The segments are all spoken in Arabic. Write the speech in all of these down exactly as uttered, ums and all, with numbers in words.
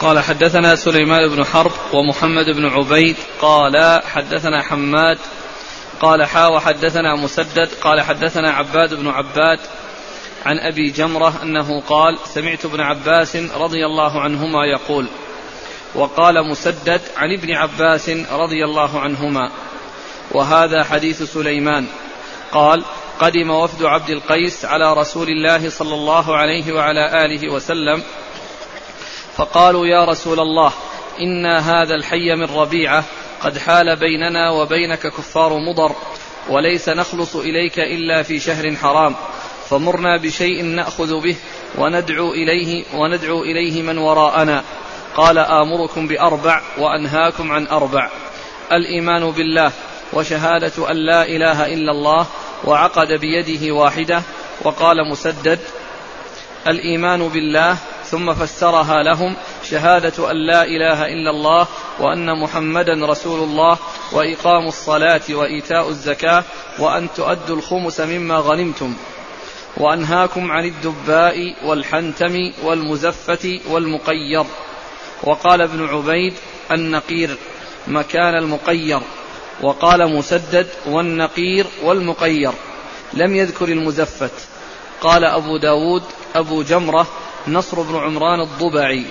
قال حدثنا سليمان بن حرب ومحمد بن عبيد قال حدثنا حماد قال حا وحدثنا مسدد قال حدثنا عباد بن عباد عن أبي جمرة أنه قال سمعت ابن عباس رضي الله عنهما يقول. وقال مسدد عن ابن عباس رضي الله عنهما. وهذا حديث سليمان. قال قدم وفد عبد القيس على رسول الله صلى الله عليه وعلى آله وسلم فقالوا يا رسول الله إن هذا الحي من ربيعة قد حال بيننا وبينك كفار مضر وليس نخلص إليك إلا في شهر حرام فمرنا بشيء نأخذ به وندعو إليه, وندعو إليه من وراءنا. قال آمركم بأربع وأنهاكم عن أربع: الإيمان بالله وشهادة أن لا إله إلا الله وعقد بيده واحدة. وقال مسدد الإيمان بالله ثم فسرها لهم شهادة أن لا إله إلا الله وأن محمدا رسول الله وإقام الصلاة وإيتاء الزكاة وأن تؤدوا الخمس مما غنمتم. وأنهاكم عن الدباء والحنتم والمزفة والمقير. وقال ابن عبيد النقير مكان المقير. وقال مسدد والنقير والمقير لم يذكر المزفت. قال أبو داود أبو جمرة نصر بن عمران الضبعي.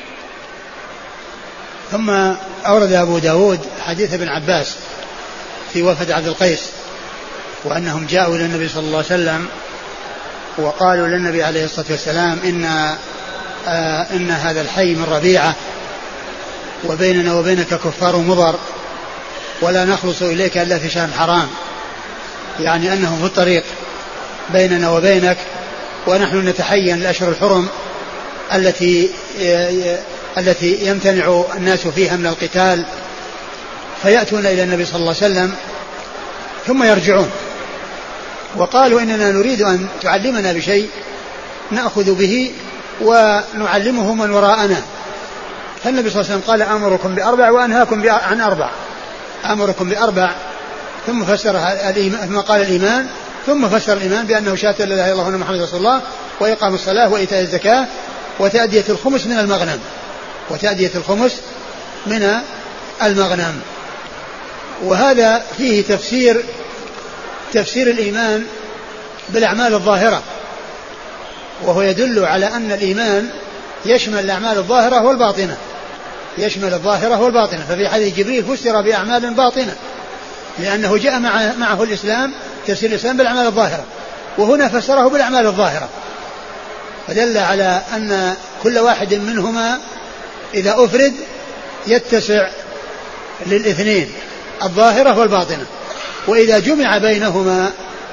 ثم أورد أبو داود حديث ابن عباس في وفد عبد القيس وأنهم جاءوا إلى النبي صلى الله عليه وسلم وقالوا للنبي عليه الصلاة والسلام إن, آه إن هذا الحي من ربيعة وبيننا وبينك كفار مضر ولا نخلص إليك إلا في شهر حرام، يعني أنه في الطريق بيننا وبينك ونحن نتحين الأشهر الحرم التي التي يمتنع الناس فيها من القتال فيأتون إلى النبي صلى الله عليه وسلم ثم يرجعون. وقالوا إننا نريد أن تعلمنا بشيء نأخذ به ونعلمه من وراءنا. فالنبي صلى الله عليه وسلم قال أمركم بأربع وأنهاكم عن أربع. أمركم بأربع ثم فسر ثم قال الإيمان ثم فسر الإيمان بأنه شهادة لا إله إلا الله وأن محمدا رسول الله وإقام الصلاة وإيتاء الزكاة وتأدية الخمس من المغنم وتأدية الخمس من المغنم. وهذا فيه تفسير تفسير الإيمان بالأعمال الظاهرة، وهو يدل على أن الإيمان يشمل الأعمال الظاهرة والباطنة يشمل الظاهرة والباطنة. ففي حديث جبريل فسر بأعمال باطنة لأنه جاء معه, معه الإسلام تفسير الإسلام بالأعمال الظاهرة، وهنا فسره بالأعمال الظاهرة، فدل على أن كل واحد منهما إذا أفرد يتسع للاثنين الظاهرة والباطنة، وإذا جمع بينهما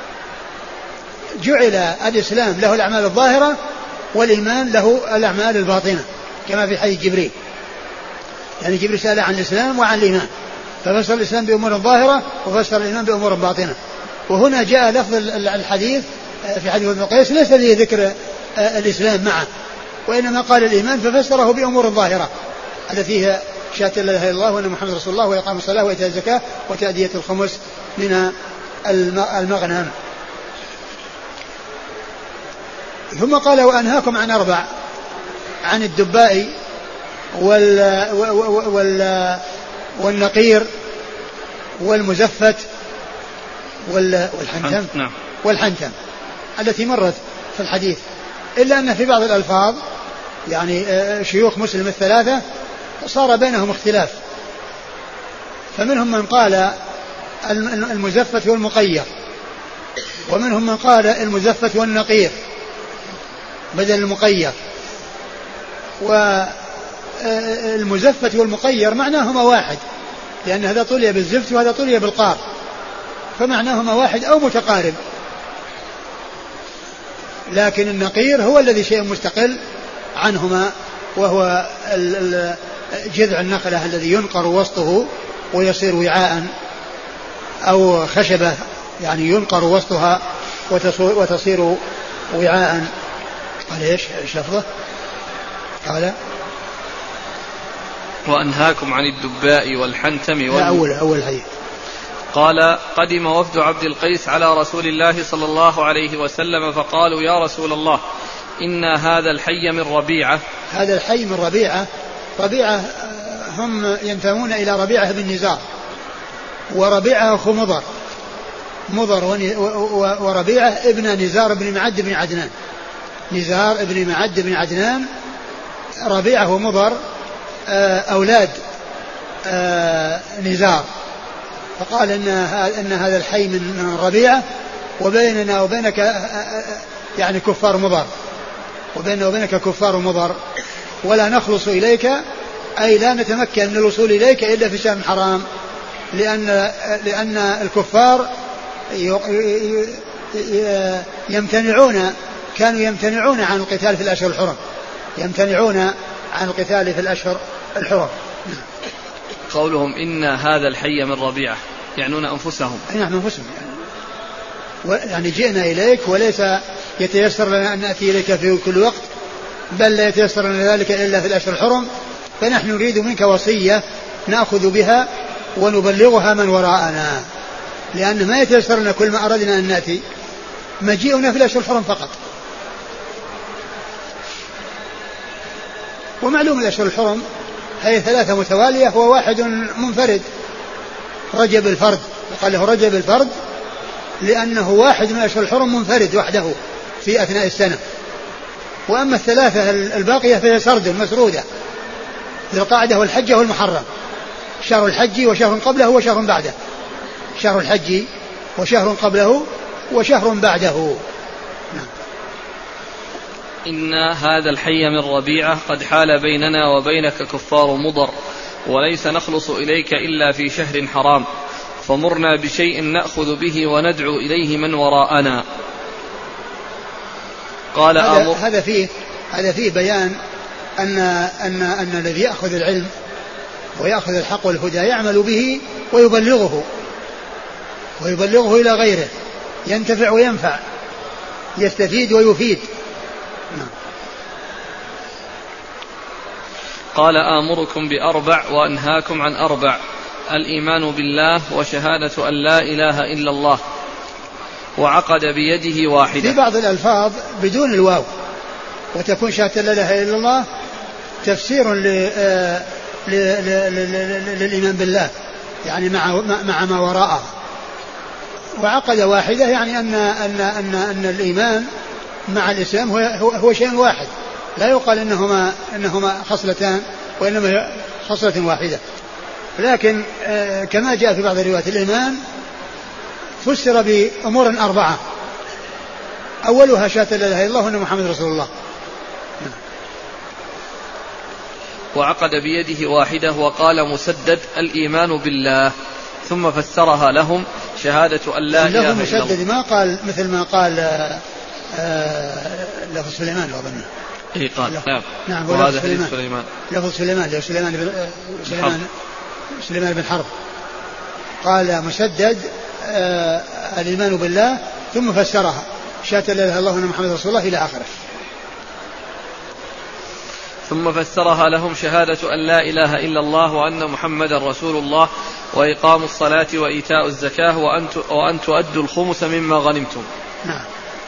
جعل الإسلام له الأعمال الظاهرة والإيمان له الأعمال الباطنة كما في حديث جبريل. يعني جبريل سأل عن الإسلام وعن الإيمان ففسر الإسلام بأمور ظاهرة وفسر الإيمان بأمور باطنة. وهنا جاء لفظ الحديث في حديث ابن قيس ليس فيه ذكر الإسلام معه، وإنما قال الإيمان ففسره بأمور ظاهرة التي هي شهادة لا إله إلا الله وأن محمد رسول الله وإقام الصلاة وإيتاء الزكاة وتأدية الخمس من المغنم. ثم قال وأنهاكم عن أربع: عن الدباء وال وال والنقير والمزفت والحنتم والحنتم التي مرت في الحديث، إلا أن في بعض الألفاظ يعني شيوخ مسلم الثلاثة صار بينهم اختلاف، فمنهم من قال المزفت والمقير، ومنهم من قال المزفت والنقير بدل المقير. والمزفت والمقير معناهما واحد، لأن هذا طلي بالزفت وهذا طلي بالقار، فمعناهما واحد أو متقارب. لكن النقير هو الذي شيء مستقل عنهما، وهو جذع النخلة الذي ينقر وسطه ويصير وعاء، أو خشبة يعني ينقر وسطها وتصير وعاء. قال ايش ايش لفظه؟ قال وأنهاكم عن الدباء والحنتم وال... أول أول حديث. قال قدم وفد عبد القيس على رسول الله صلى الله عليه وسلم فقالوا يا رسول الله إن هذا الحي من ربيعة. هذا الحي من ربيعة ربيعة هم ينتمون إلى ربيعة بن نزار، وربيعة أخو مضر، مضر وربيعة ابن نزار بن معد بن عدنان، نزار ابن معد بن عدنان، ربيعة ومضر أولاد نزار. فقال إن إن هذا الحي من ربيعة، وبيننا وبينك يعني كفار مضر، وبيننا وبينك كفار مضر، ولا نخلص إليك أي لا نتمكن من الوصول إليك إلا في شهر حرام، لأن لأن الكفار يمتنعون كانوا يمتنعون عن القتال في الأشهر الحرم، يمتنعون عن القتال في الأشهر الحرم. قولهم إن هذا الحي من ربيعة يعنون أنفسهم. نعم أنفسهم يعني. يعني جئنا إليك وليس يتيسر لنا أن نأتي إليك في كل وقت، بل لا يتيسر لنا ذلك إلا في الأشهر الحرم، فنحن نريد منك وصية نأخذ بها ونبلغها من وراءنا، لأن ما يتيسر لنا كل ما أردنا أن نأتي، مجيئنا في الأشهر الحرم فقط. ومعلوم الأشهر الحرم هي ثلاثة متوالية وواحد منفرد، رجب الفرد، قال له رجب الفرد لأنه واحد من الأشهر الحرم منفرد وحده في أثناء السنة. وأما الثلاثة الباقية فهي سرد مسرودة، ذي القعدة والحجة والمحرم، شهر الحج وشهر قبله وشهر بعده، شهر الحج وشهر قبله وشهر بعده. إن هذا الحي من ربيعة قد حال بيننا وبينك كفار مضر، وليس نخلص إليك إلا في شهر حرام، فمرنا بشيء نأخذ به وندعو إليه من وراءنا. قال هذا, هذا فيه هذا فيه بيان أن أن أن الذي يأخذ العلم ويأخذ الحق والهدى يعمل به ويبلغه ويبلغه إلى غيره، ينتفع وينفع، يستفيد ويفيد. قال آمركم بأربع وأنهاكم عن أربع: الإيمان بالله وشهادة أن لا إله إلا الله. وعقد بيده واحدة. في بعض الألفاظ بدون الواو وتكون شهادة لا إله إلا الله تفسير للإيمان بالله يعني مع مع ما وراءه. وعقد واحدة يعني أن أن أن أن الإيمان مع الإسلام هو هو شيء واحد، لا يقال إنهما إنهما خصلتان، وإنما خصلة واحدة. لكن كما جاء في بعض الروايات الإيمان فسر بأمور أربعة، أولها شهادة لا إله إلا الله وأن محمد رسول الله. وعقد بيده واحدة وقال مسدد: الإيمان بالله، ثم فسرها لهم: شهادة أن لا إله إلا الله. مسدد ما قال مثل ما قال لفظ سليمان أظن. إيه قال نعم. نعم وهذا حديث سليمان. لفظ سليمان سليمان بن سليمان سليمان بن حرب قال مسدد آه الإيمان بالله، ثم فسرها: شهادة لا إله إلا الله وأن محمد رسول الله إلى آخره. ثم فسرها لهم: شهادة أن لا إله إلا الله وأن محمد رسول الله، وإقام الصلاة وإيتاء الزكاة، وأن تؤدوا الخمس مما غنمتم. نعم.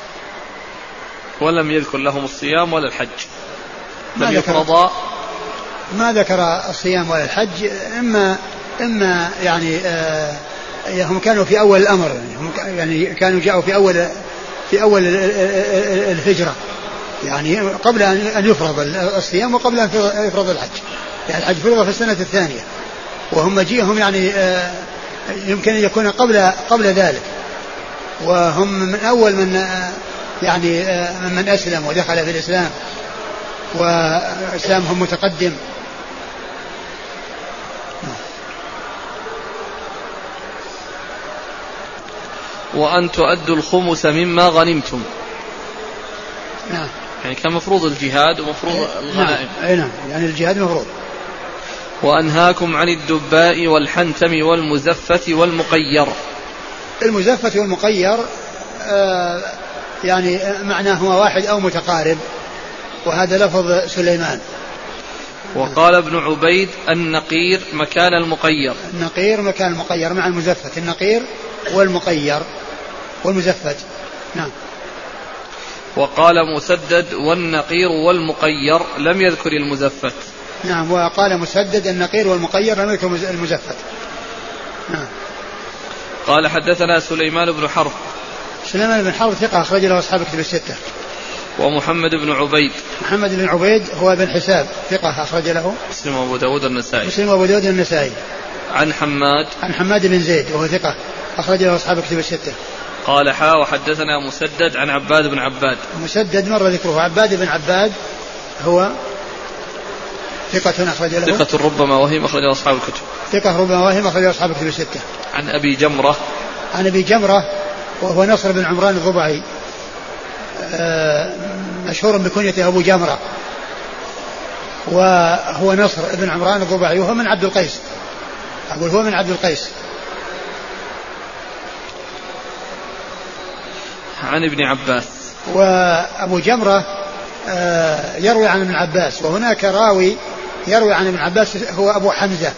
ولم يذكر لهم الصيام ولا الحج، لم يفرضا. ما ذكر الصيام ولا الحج، إما إما يعني آه هم كانوا في أول الأمر، يعني كانوا جاءوا في أول في أول الهجرة، يعني قبل أن يفرض الصيام وقبل أن يفرض الحج. يعني الحج فرض في السنة الثانية، وهم مجيئهم يعني آه يمكن أن يكون قبل قبل ذلك، وهم من أول من آه يعني آه من أسلم ودخل في الإسلام، وإسلامهم متقدم. وأن تؤدوا الخمس مما غنمتم. نعم. يعني كان مفروض الجهاد ومفروض الغنائم. نعم. نعم. يعني الجهاد مفروض. وأنهاكم عن الدباء والحنتم والمزفة والمقير. المزفة والمقير آه يعني معناهما واحد أو متقارب، وهذا لفظ سليمان. وقال ابن عبيد: النقير مكان المقير. النقير مكان المقير مع المزفة، النقير والمقير والمزفت. نعم. وقال مسدد: والنقير والمقير، لم يذكر المزفت. نعم. وقال مسدد النقير والمقير لم يكن المزفت. نعم. قال حدثنا سليمان بن حرب. سليمان بن حرب ثقة أخرج له أصحاب كتب الستة. ومحمد بن عبيد. محمد بن عبيد هو بن حساب ثقة أخرج له مسلم وأبو داود النسائي. مسلم وأبو داود النسائي. عن حماد. عن حماد بن زيد وهو ثقة أخرج له أصحاب كتب الستة. قال حا وحدثنا مسدد عن عباد بن عباد. مسدد مر ذكره. عباد بن عباد هو ثقة أخرج له ثقة ربما وهم أخرج له أصحاب الكتب. ثقة ربما وهم أخرج له أصحاب الكتب الستة. عن أبي جمرة. عن أبي جمرة وهو نصر بن عمران الضبعي مشهور بكنيته أبو جمرة, وهو نصر بن عمران الضبعي وهو من عبد القيس. أقول هو من عبد القيس. عن ابن عباس. وأبو جمرة يروي عن ابن عباس, وهناك راوي يروي عن ابن عباس هو أبو حمزة,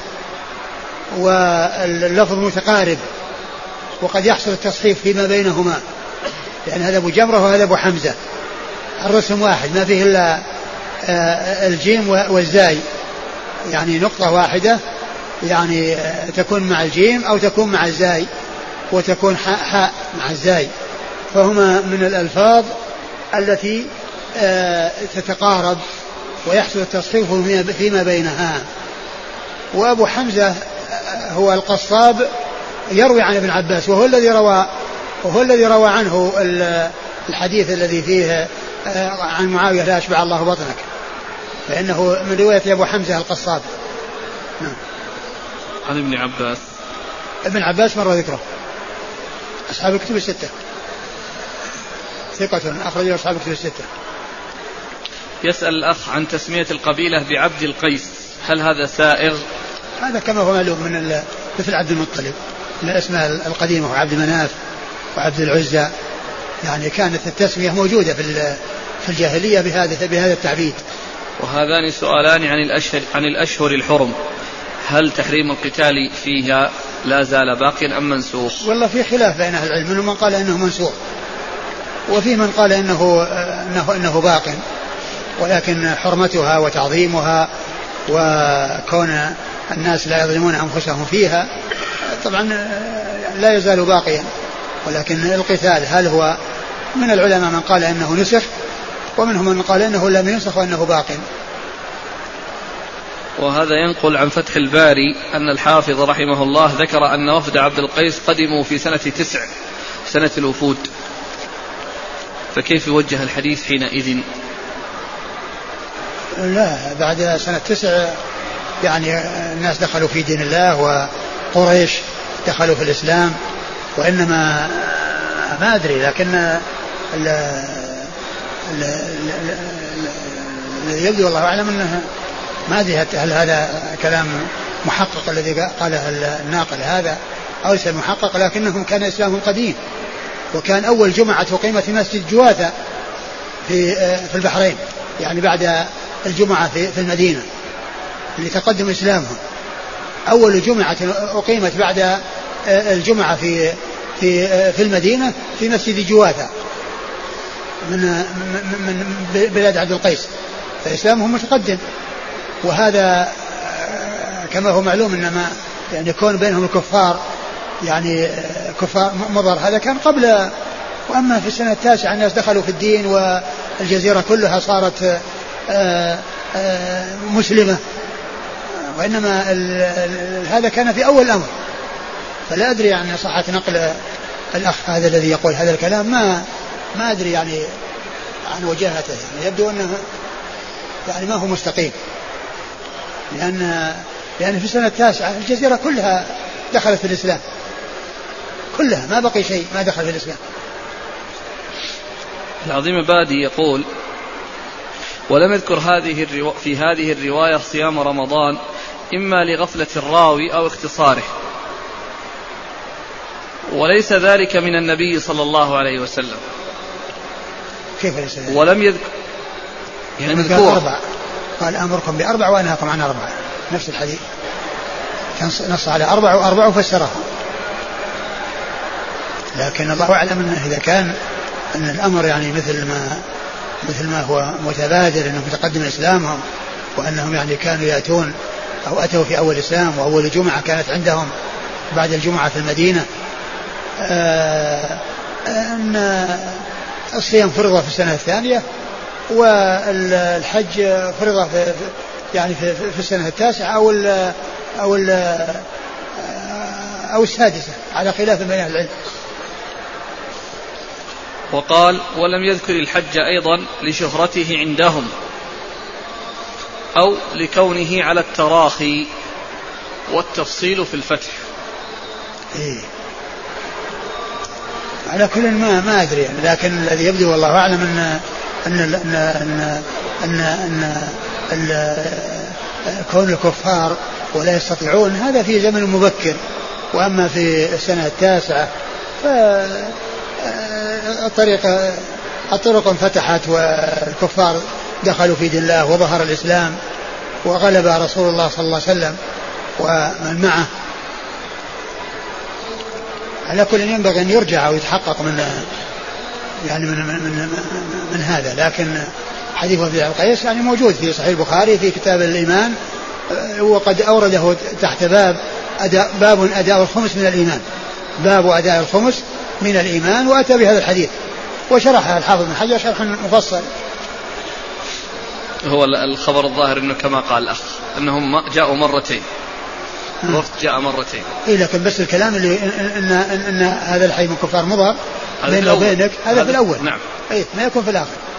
واللفظ متقارب وقد يحصل التصحيف فيما بينهما, لأن هذا أبو جمرة وهذا أبو حمزة الرسم واحد ما فيه إلا الجيم والزاي, يعني نقطة واحدة, يعني تكون مع الجيم أو تكون مع الزاي وتكون حاء حاء مع الزاي, فهما من الألفاظ التي تتقارب ويحصل التصحيف فيما بينها. وأبو حمزة هو القصاب يروي عن ابن عباس, وهو الذي روى وهو الذي روى عنه الحديث الذي فيه عن معاوية لا أشبع الله بطنك, فإنه من رواية أبو حمزة القصاب. نعم. عن ابن عباس. ابن عباس مر ذكره أصحاب الكتب الستة, ثقة أخرج له أصحاب الكتب الستة. يسأل الأخ عن تسمية القبيلة بعبد القيس, هل هذا سائغ؟ هذا كما هو معلوم من مثل عبد المطلب, من الأسماء القديمة وعبد مناف وعبد العزى, يعني كانت التسمية موجودة في في الجاهلية بهذا بهذا التعبيد. وهذان سؤالان عن الأشهر عن الأشهر الحرم, هل تحريم القتال فيها لا زال باقيا أم منسوخ؟ والله في خلاف بين أهل العلم, منهم من قال إنه منسوخ وفي من قال إنه إنه إنه باق, ولكن حرمتها وتعظيمها وكون الناس لا يظلمون أنفسهم فيها طبعا لا يزال باقيا, ولكن القتال هل هو من العلماء من قال إنه نسخ, ومنهم من قال إنه لم ينسخ وإنه باق. وهذا ينقل عن فتح الباري أن الحافظ رحمه الله ذكر أن وفد عبد القيس قدموا في سنة تسع, سنة الوفود, فكيف يوجه الحديث حينئذ؟ لا, بعد سنة تسع يعني الناس دخلوا في دين الله وقريش دخلوا في الإسلام, وإنما ما أدري, لكن الذي يبدو والله أعلم أنه ما أدري هل هذا كلام محقق الذي قاله الناقل هذا أو ليس محقق, لكنهم كان إسلامهم قديم, وكان أول جمعة أقيمت في مسجد جواثة في في البحرين, يعني بعد الجمعة في في المدينة لتقدم إسلامهم. أول جمعة أقيمت بعد الجمعة في في في المدينة في مسجد جواثة من من بلاد عبد القيس, فإسلامهم متقدم. وهذا كما هو معلوم إنما يعني يكون بينهم الكفار, يعني كفار مضر, هذا كان قبل. وأما في السنة التاسعة الناس دخلوا في الدين والجزيرة كلها صارت آآ آآ مسلمة, وإنما هذا كان في أول الأمر, فلا أدري يعني صحة نقل الأخ هذا الذي يقول هذا الكلام, ما ما أدري يعني عن وجاهته, يعني يبدو أنه يعني ما هو مستقيم, لأن لأن في السنة التاسعة الجزيرة كلها دخلت في الإسلام, كلها ما بقي شيء ما دخل في الإسلام. العظيم بادي يقول: ولم يذكر هذه الرو... في هذه الرواية صيام رمضان إما لغفلة الراوي أو اختصاره, وليس ذلك من النبي صلى الله عليه وسلم. كيف ليس ذلك؟ ولم يذكر يعني مذكور, قال أمركم بأربع وأنهاكم عن أربع, نفس الحديث نص على أربع وأربع وفسرها, لكن الله أعلم أنه إذا كان أن الأمر يعني مثل ما مثل ما هو متبادر أنه متقدم إسلامهم وأنهم يعني كانوا يأتون أو أتوا في أول الإسلام وأول جمعة كانت عندهم بعد الجمعة في المدينة. أن الصيام فرض في السنة الثانية والحج فرض في يعني في, في السنة التاسعة أو ال أو ال أو السادسة على خلاف بين أهل العلم. وقال ولم يذكر الحج أيضا لشهرته عندهم أو لكونه على التراخي والتفصيل في الفتح. إيه. على كل ما ما أدري يعني، لكن الذي يبدو والله أعلم أن أن أن أن أن, أن, أن كون الكفار ولا يستطيعون هذا في زمن مبكر، وأما في السنة التاسعة فالطريق الطرق انفتحت والكفار دخلوا في دين الله وظهر الإسلام وغلب رسول الله صلى الله عليه وسلم ومن معه. على كل ينبغي أن يرجع ويتحقق من يعني من, من, من, من هذا. لكن حديث وفد عبد القيس يعني موجود في صحيح البخاري في كتاب الإيمان، وقد أورده تحت باب أداء باب أداء الخمس من الإيمان، باب أداء الخمس من الإيمان، وأتى بهذا الحديث وشرح الحافظ بن حجر شرحا مفصل. هو الخبر الظاهر أنه كما قال الأخ أنهم جاءوا مرتين، الوفد جاء مرتين. إيه لكن بس الكلام اللي إن, إن, إن هذا الحي من كفار مضر بينه وبينك هذا في الأول. نعم. إيه ما يكون في الآخر.